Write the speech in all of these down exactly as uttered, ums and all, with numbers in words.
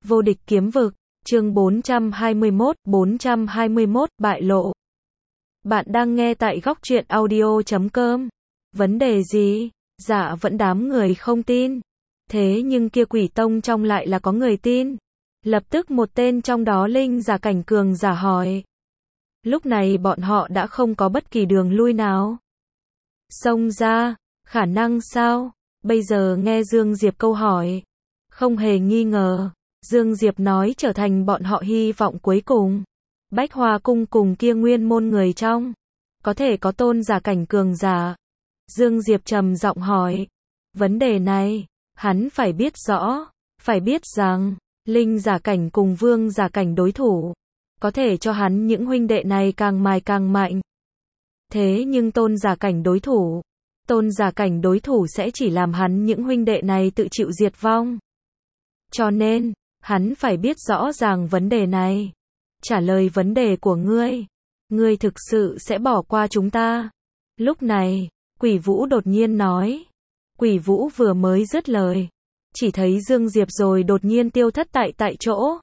Vô địch kiếm vực, chương bốn trăm hai mươi mốt, bốn trăm hai mươi mốt, bại lộ. Bạn đang nghe tại góc truyện audio chấm com. Vấn đề gì? Dạ vẫn đám người không tin. Thế nhưng kia quỷ tông trong lại là có người tin. Lập tức một tên trong đó linh giả cảnh cường giả hỏi. Lúc này bọn họ đã không có bất kỳ đường lui nào. Xông ra, khả năng sao? Bây giờ nghe Dương Diệp câu hỏi. Không hề nghi ngờ. Dương Diệp nói trở thành bọn họ hy vọng cuối cùng. Bách Hoa Cung cùng kia nguyên môn người trong. Có thể có tôn giả cảnh cường giả. Dương Diệp trầm giọng hỏi. Vấn đề này, hắn phải biết rõ. Phải biết rằng, linh giả cảnh cùng vương giả cảnh đối thủ. Có thể cho hắn những huynh đệ này càng mài càng mạnh. Thế nhưng tôn giả cảnh đối thủ. Tôn giả cảnh đối thủ sẽ chỉ làm hắn những huynh đệ này tự chịu diệt vong. Cho nên, hắn phải biết rõ ràng vấn đề này. Trả lời vấn đề của ngươi. Ngươi thực sự sẽ bỏ qua chúng ta. Lúc này, Quỷ Vũ đột nhiên nói. Quỷ Vũ vừa mới dứt lời. Chỉ thấy Dương Diệp rồi đột nhiên tiêu thất tại tại chỗ.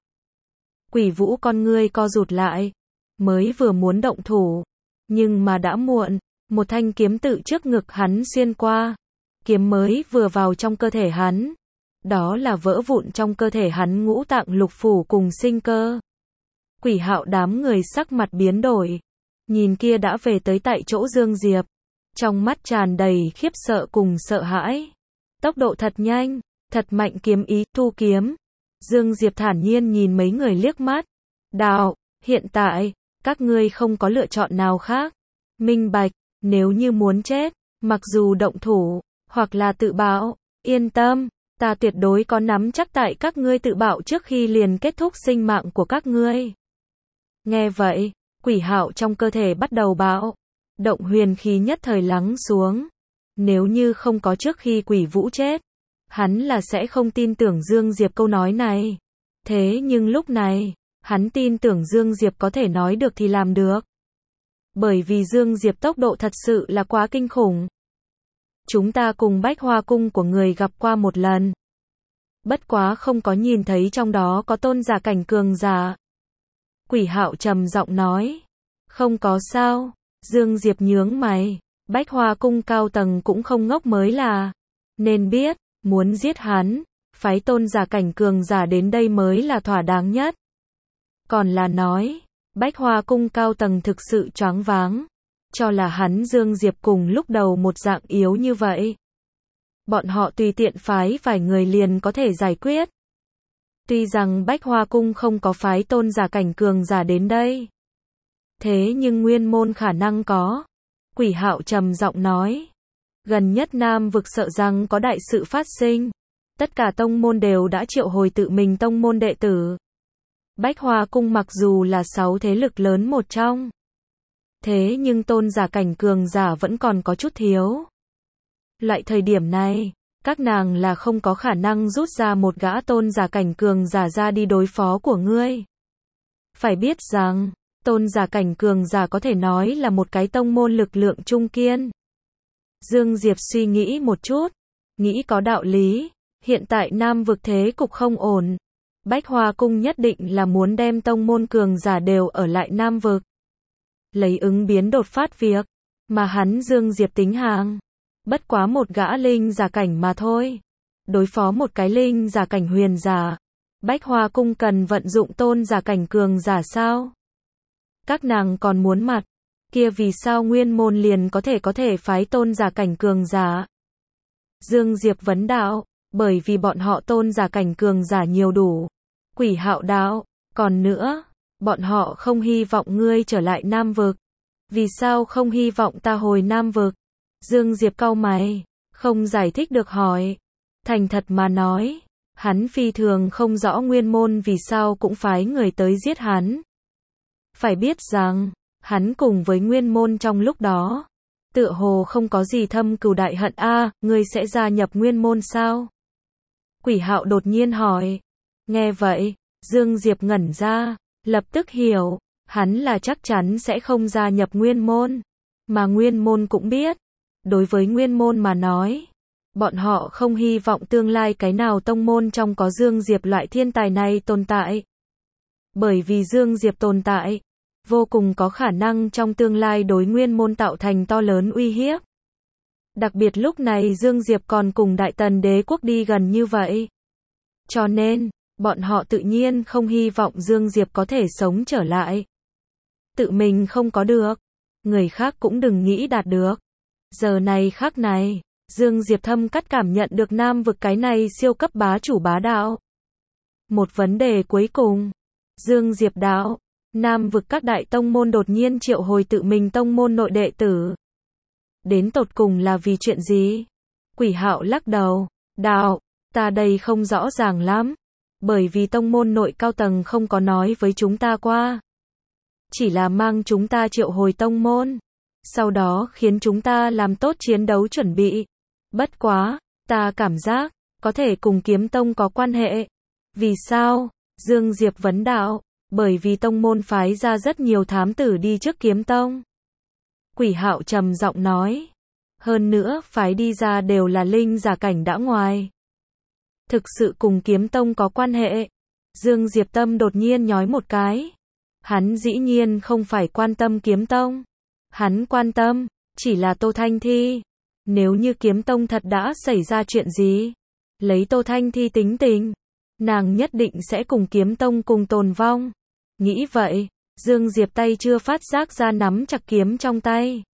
Quỷ Vũ con ngươi co rụt lại. Mới vừa muốn động thủ. Nhưng mà đã muộn. Một thanh kiếm tự trước ngực hắn xuyên qua. Kiếm mới vừa vào trong cơ thể hắn. Đó là vỡ vụn trong cơ thể hắn ngũ tạng lục phủ cùng sinh cơ. Quỷ Hạo đám người sắc mặt biến đổi. Nhìn kia đã về tới tại chỗ Dương Diệp. Trong mắt tràn đầy khiếp sợ cùng sợ hãi. Tốc độ thật nhanh, thật mạnh kiếm ý, thu kiếm. Dương Diệp thản nhiên nhìn mấy người liếc mắt. Đạo, hiện tại, các ngươi không có lựa chọn nào khác. Minh bạch, nếu như muốn chết, mặc dù động thủ, hoặc là tự bạo, yên tâm. Ta tuyệt đối có nắm chắc tại các ngươi tự bạo trước khi liền kết thúc sinh mạng của các ngươi. Nghe vậy, Quỷ Hạo trong cơ thể bắt đầu bạo. Động huyền khí nhất thời lắng xuống. Nếu như không có trước khi Quỷ Vũ chết, hắn là sẽ không tin tưởng Dương Diệp câu nói này. Thế nhưng lúc này, hắn tin tưởng Dương Diệp có thể nói được thì làm được. Bởi vì Dương Diệp tốc độ thật sự là quá kinh khủng. Chúng ta cùng Bách Hoa Cung của người gặp qua một lần. Bất quá không có nhìn thấy trong đó có tôn giả cảnh cường giả. Quỷ Hạo trầm giọng nói. Không có sao. Dương Diệp nhướng mày. Bách Hoa Cung cao tầng cũng không ngốc mới là. Nên biết, muốn giết hắn, phái tôn giả cảnh cường giả đến đây mới là thỏa đáng nhất. Còn là nói, Bách Hoa Cung cao tầng thực sự choáng váng. Cho là hắn Dương Diệp cùng lúc đầu một dạng yếu như vậy. Bọn họ tùy tiện phái vài người liền có thể giải quyết. Tuy rằng Bách Hoa Cung không có phái tôn giả cảnh cường giả đến đây. Thế nhưng nguyên môn khả năng có. Quỷ Hạo trầm giọng nói. Gần nhất Nam vực sợ rằng có đại sự phát sinh. Tất cả tông môn đều đã triệu hồi tự mình tông môn đệ tử. Bách Hoa Cung mặc dù là sáu thế lực lớn một trong. Thế nhưng tôn giả cảnh cường giả vẫn còn có chút thiếu. Loại thời điểm này, các nàng là không có khả năng rút ra một gã tôn giả cảnh cường giả ra đi đối phó của ngươi. Phải biết rằng, tôn giả cảnh cường giả có thể nói là một cái tông môn lực lượng trung kiên. Dương Diệp suy nghĩ một chút, nghĩ có đạo lý, hiện tại Nam vực thế cục không ổn. Bách Hoa Cung nhất định là muốn đem tông môn cường giả đều ở lại Nam vực. Lấy ứng biến đột phát việc, mà hắn Dương Diệp tính hàng. Bất quá một gã linh giả cảnh mà thôi. Đối phó một cái linh giả cảnh huyền giả. Bách Hoa Cung cần vận dụng tôn giả cảnh cường giả sao? Các nàng còn muốn mặt. Kia vì sao nguyên môn liền có thể có thể phái tôn giả cảnh cường giả? Dương Diệp vấn đạo, bởi vì bọn họ tôn giả cảnh cường giả nhiều đủ. Quỷ Hạo đạo, còn nữa, bọn họ không hy vọng ngươi trở lại Nam vực. Vì sao không hy vọng ta hồi Nam vực? Dương Diệp cau mày, không giải thích được hỏi. Thành thật mà nói, hắn phi thường không rõ nguyên môn vì sao cũng phái người tới giết hắn. Phải biết rằng, hắn cùng với nguyên môn trong lúc đó, tựa hồ không có gì thâm cừu đại hận a, à, ngươi sẽ gia nhập nguyên môn sao? Quỷ Hạo đột nhiên hỏi. Nghe vậy, Dương Diệp ngẩn ra, lập tức hiểu, hắn là chắc chắn sẽ không gia nhập nguyên môn. Mà nguyên môn cũng biết, đối với nguyên môn mà nói, Bọn họ không hy vọng tương lai cái nào tông môn trong có Dương Diệp loại thiên tài này tồn tại. Bởi vì Dương Diệp tồn tại, vô cùng có khả năng trong tương lai đối nguyên môn tạo thành to lớn uy hiếp. Đặc biệt lúc này Dương Diệp còn cùng Đại Tần đế quốc đi gần như vậy. Cho nên, bọn họ tự nhiên không hy vọng Dương Diệp có thể sống trở lại. Tự mình không có được, người khác cũng đừng nghĩ đạt được. Giờ này khắc này, Dương Diệp thâm cắt cảm nhận được Nam vực cái này siêu cấp bá chủ bá đạo. Một vấn đề cuối cùng, Dương Diệp đạo, Nam vực các đại tông môn đột nhiên triệu hồi tự mình tông môn nội đệ tử. Đến tột cùng là vì chuyện gì? Quỷ Hạo lắc đầu, đạo, ta đây không rõ ràng lắm. Bởi vì tông môn nội cao tầng không có nói với chúng ta qua. Chỉ là mang chúng ta triệu hồi tông môn. Sau đó khiến chúng ta làm tốt chiến đấu chuẩn bị. Bất quá, ta cảm giác, có thể cùng kiếm tông có quan hệ. Vì sao? Dương Diệp vấn đạo, bởi vì tông môn phái ra rất nhiều thám tử đi trước kiếm tông. Quỷ Hạo trầm giọng nói. Hơn nữa, phái đi ra đều là linh giả cảnh đã ngoài. Thực sự cùng kiếm tông có quan hệ. Dương Diệp tâm đột nhiên nhói một cái. Hắn dĩ nhiên không phải quan tâm kiếm tông. Hắn quan tâm, chỉ là Tô Thanh Thi. Nếu như kiếm tông thật đã xảy ra chuyện gì, lấy Tô Thanh Thi tính tình, nàng nhất định sẽ cùng kiếm tông cùng tồn vong. Nghĩ vậy, Dương Diệp tay chưa phát giác ra nắm chặt kiếm trong tay.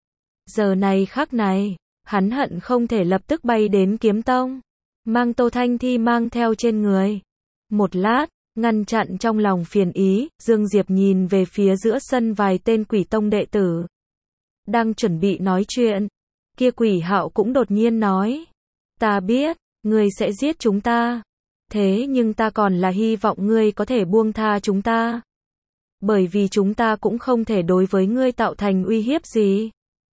Giờ này khắc này, hắn hận không thể lập tức bay đến kiếm tông, mang Tô Thanh Thi mang theo trên người. Một lát, ngăn chặn trong lòng phiền ý, Dương Diệp nhìn về phía giữa sân vài tên quỷ tông đệ tử. Đang chuẩn bị nói chuyện, kia Quỷ Hạo cũng đột nhiên nói. Ta biết, ngươi sẽ giết chúng ta. Thế nhưng ta còn là hy vọng ngươi có thể buông tha chúng ta. Bởi vì chúng ta cũng không thể đối với ngươi tạo thành uy hiếp gì.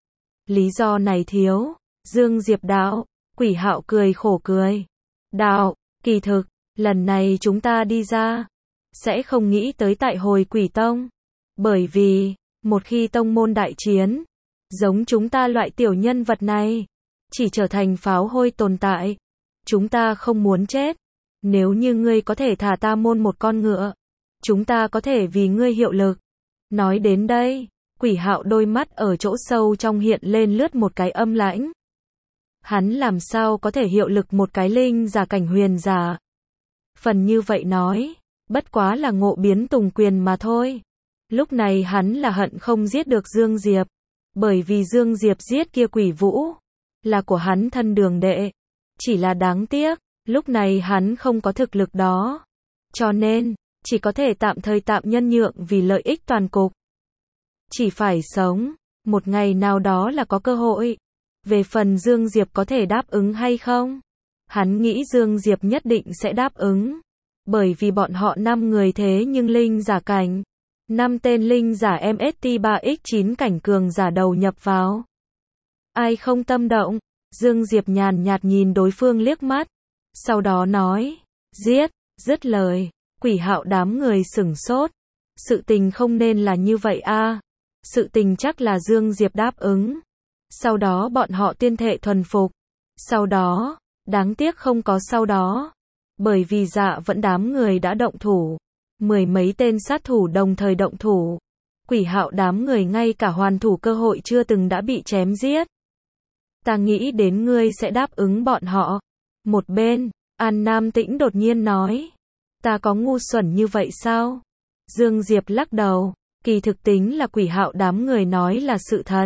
Lý do này thiếu. Dương Diệp đạo. Quỷ Hạo cười khổ cười. Đạo, kỳ thực, lần này chúng ta đi ra, sẽ không nghĩ tới tại hồi quỷ tông. Bởi vì, một khi tông môn đại chiến, giống chúng ta loại tiểu nhân vật này, chỉ trở thành pháo hôi tồn tại. Chúng ta không muốn chết. Nếu như ngươi có thể thả ta môn một con ngựa, chúng ta có thể vì ngươi hiệu lực. Nói đến đây, Quỷ Hạo đôi mắt ở chỗ sâu trong hiện lên lướt một cái âm lãnh. Hắn làm sao có thể hiệu lực một cái linh giả cảnh huyền giả? Phần như vậy nói, bất quá là ngộ biến tùng quyền mà thôi. Lúc này hắn là hận không giết được Dương Diệp. Bởi vì Dương Diệp giết kia Quỷ Vũ, là của hắn thân đường đệ. Chỉ là đáng tiếc, lúc này hắn không có thực lực đó. Cho nên, chỉ có thể tạm thời tạm nhân nhượng vì lợi ích toàn cục. Chỉ phải sống, một ngày nào đó là có cơ hội. Về phần Dương Diệp có thể đáp ứng hay không? Hắn nghĩ Dương Diệp nhất định sẽ đáp ứng. Bởi vì bọn họ năm người thế nhưng linh giả cảnh. năm tên linh giả em ét tê ba x chín cảnh cường giả đầu nhập vào. Ai không tâm động? Dương Diệp nhàn nhạt nhìn đối phương liếc mắt. Sau đó nói, giết, dứt lời. Quỷ Hạo đám người sửng sốt. Sự tình không nên là như vậy a. Sự tình chắc là Dương Diệp đáp ứng. Sau đó bọn họ tuyên thệ thuần phục. Sau đó, đáng tiếc không có sau đó. Bởi vì Dạ Vẫn đám người đã động thủ. Mười mấy tên sát thủ đồng thời động thủ. Quỷ Hạo đám người ngay cả hoàn thủ cơ hội chưa từng đã bị chém giết. Ta nghĩ đến ngươi sẽ đáp ứng bọn họ. Một bên, An Nam Tĩnh đột nhiên nói. Ta có ngu xuẩn như vậy sao? Dương Diệp lắc đầu. Kỳ thực tính là Quỷ Hạo đám người nói là sự thật.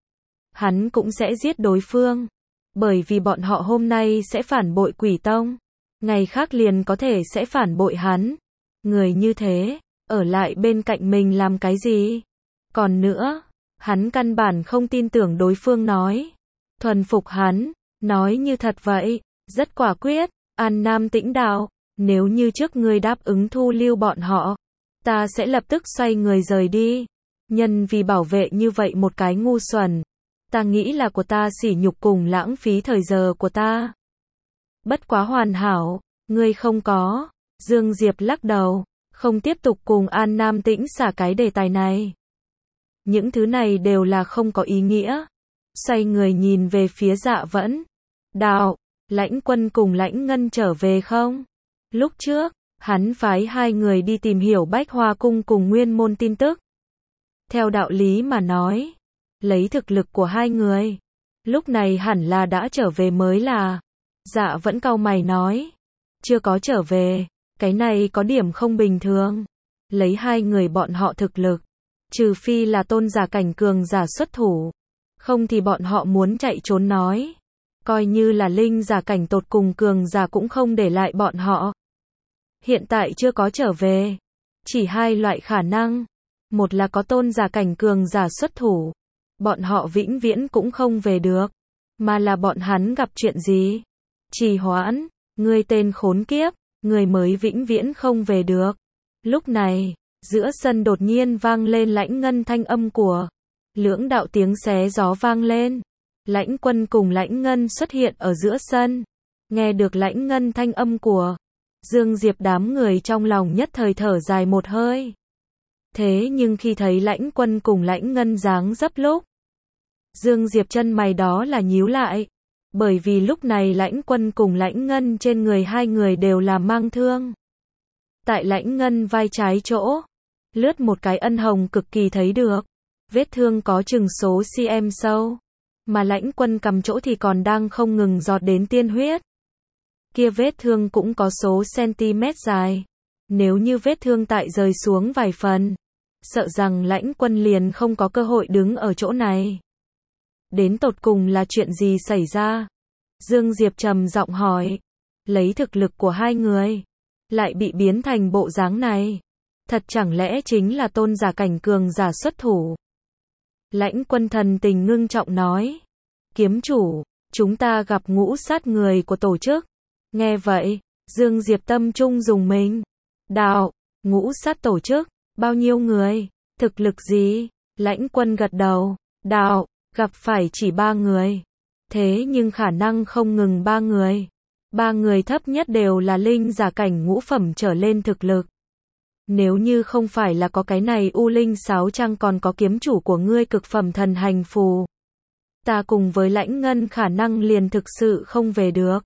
Hắn cũng sẽ giết đối phương. Bởi vì bọn họ hôm nay sẽ phản bội Quỷ Tông. Ngày khác liền có thể sẽ phản bội hắn. Người như thế, ở lại bên cạnh mình làm cái gì? Còn nữa, hắn căn bản không tin tưởng đối phương nói. Thuần phục hắn, nói như thật vậy, rất quả quyết. An Nam Tĩnh đạo, nếu như trước ngươi đáp ứng thu lưu bọn họ, ta sẽ lập tức xoay người rời đi. Nhân vì bảo vệ như vậy một cái ngu xuẩn, ta nghĩ là của ta sỉ nhục cùng lãng phí thời giờ của ta. Bất quá hoàn hảo, ngươi không có. Dương Diệp lắc đầu, không tiếp tục cùng An Nam Tĩnh xả cái đề tài này. Những thứ này đều là không có ý nghĩa. Xoay người nhìn về phía Dạ Vẫn. Đạo, Lãnh Quân cùng Lãnh Ngân trở về không? Lúc trước, hắn phái hai người đi tìm hiểu Bách Hoa Cung cùng Nguyên Môn tin tức. Theo đạo lý mà nói, lấy thực lực của hai người, lúc này hẳn là đã trở về mới là. Dạ vẫn cau mày nói, chưa có trở về, cái này có điểm không bình thường. Lấy hai người bọn họ thực lực, trừ phi là tôn giả cảnh cường giả xuất thủ, không thì bọn họ muốn chạy trốn nói, coi như là linh giả cảnh tột cùng cường giả cũng không để lại bọn họ. Hiện tại chưa có trở về, chỉ hai loại khả năng, một là có tôn giả cảnh cường giả xuất thủ, bọn họ vĩnh viễn cũng không về được, mà là bọn hắn gặp chuyện gì? Trì hoãn, ngươi tên khốn kiếp, người mới vĩnh viễn không về được. Lúc này, giữa sân đột nhiên vang lên Lãnh Ngân thanh âm của. Lưỡng đạo tiếng xé gió vang lên. Lãnh Quân cùng Lãnh Ngân xuất hiện ở giữa sân. Nghe được Lãnh Ngân thanh âm của Dương Diệp, đám người trong lòng nhất thời thở dài một hơi. Thế nhưng khi thấy Lãnh Quân cùng Lãnh Ngân dáng dấp lúc, Dương Diệp chân mày đó là nhíu lại. Bởi vì lúc này Lãnh Quân cùng Lãnh Ngân trên người hai người đều là mang thương. Tại Lãnh Ngân vai trái chỗ, lướt một cái ân hồng cực kỳ thấy được. Vết thương có chừng số cm sâu. Mà Lãnh Quân cầm chỗ thì còn đang không ngừng giọt đến tiên huyết. Kia vết thương cũng có số cm dài. Nếu như vết thương tại rời xuống vài phần, sợ rằng Lãnh Quân liền không có cơ hội đứng ở chỗ này. Đến tột cùng là chuyện gì xảy ra? Dương Diệp trầm giọng hỏi. Lấy thực lực của hai người, lại bị biến thành bộ dáng này. Thật chẳng lẽ chính là tôn giả cảnh cường giả xuất thủ? Lãnh Quân thần tình ngưng trọng nói. Kiếm chủ, chúng ta gặp ngũ sát người của tổ chức. Nghe vậy, Dương Diệp tâm trung dùng mình. Đạo, ngũ sát tổ chức, bao nhiêu người? Thực lực gì? Lãnh Quân gật đầu. Đạo, gặp phải chỉ ba người. Thế nhưng khả năng không ngừng ba người. Ba người thấp nhất đều là linh giả cảnh ngũ phẩm trở lên thực lực. Nếu như không phải là có cái này U Linh Sáo Trang còn có kiếm chủ của ngươi cực phẩm thần hành phù, ta cùng với Lãnh Ngân khả năng liền thực sự không về được.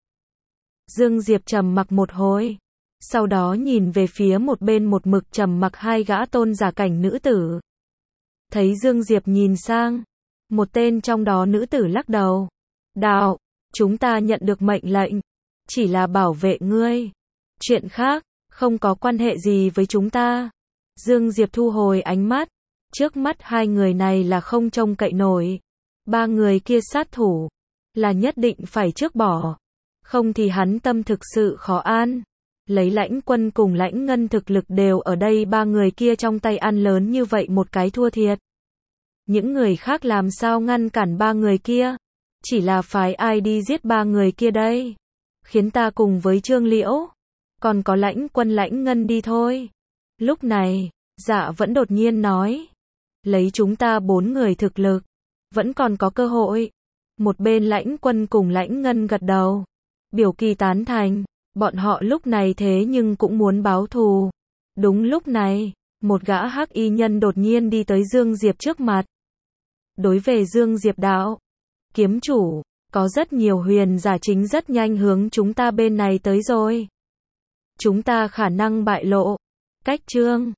Dương Diệp trầm mặc một hồi, sau đó nhìn về phía một bên một mực trầm mặc hai gã tôn giả cảnh nữ tử. Thấy Dương Diệp nhìn sang, một tên trong đó nữ tử lắc đầu. Đạo, chúng ta nhận được mệnh lệnh, chỉ là bảo vệ ngươi. Chuyện khác, không có quan hệ gì với chúng ta. Dương Diệp thu hồi ánh mắt. Trước mắt hai người này là không trông cậy nổi. Ba người kia sát thủ, là nhất định phải trước bỏ. Không thì hắn tâm thực sự khó an. Lấy Lãnh Quân cùng Lãnh Ngân thực lực đều ở đây, ba người kia trong tay ăn lớn như vậy một cái thua thiệt. Những người khác làm sao ngăn cản ba người kia? Chỉ là phái ai đi giết ba người kia đây? Khiến ta cùng với Trương Liễu, còn có Lãnh Quân Lãnh Ngân đi thôi. Lúc này, Dạ vẫn đột nhiên nói. Lấy chúng ta bốn người thực lực, vẫn còn có cơ hội. Một bên Lãnh Quân cùng Lãnh Ngân gật đầu, biểu kỳ tán thành. Bọn họ lúc này thế nhưng cũng muốn báo thù. Đúng lúc này, một gã hắc y nhân đột nhiên đi tới Dương Diệp trước mặt. Đối về Dương Diệp đạo. Kiếm chủ, có rất nhiều huyền giả chính rất nhanh hướng chúng ta bên này tới rồi. Chúng ta khả năng bại lộ. Cách chương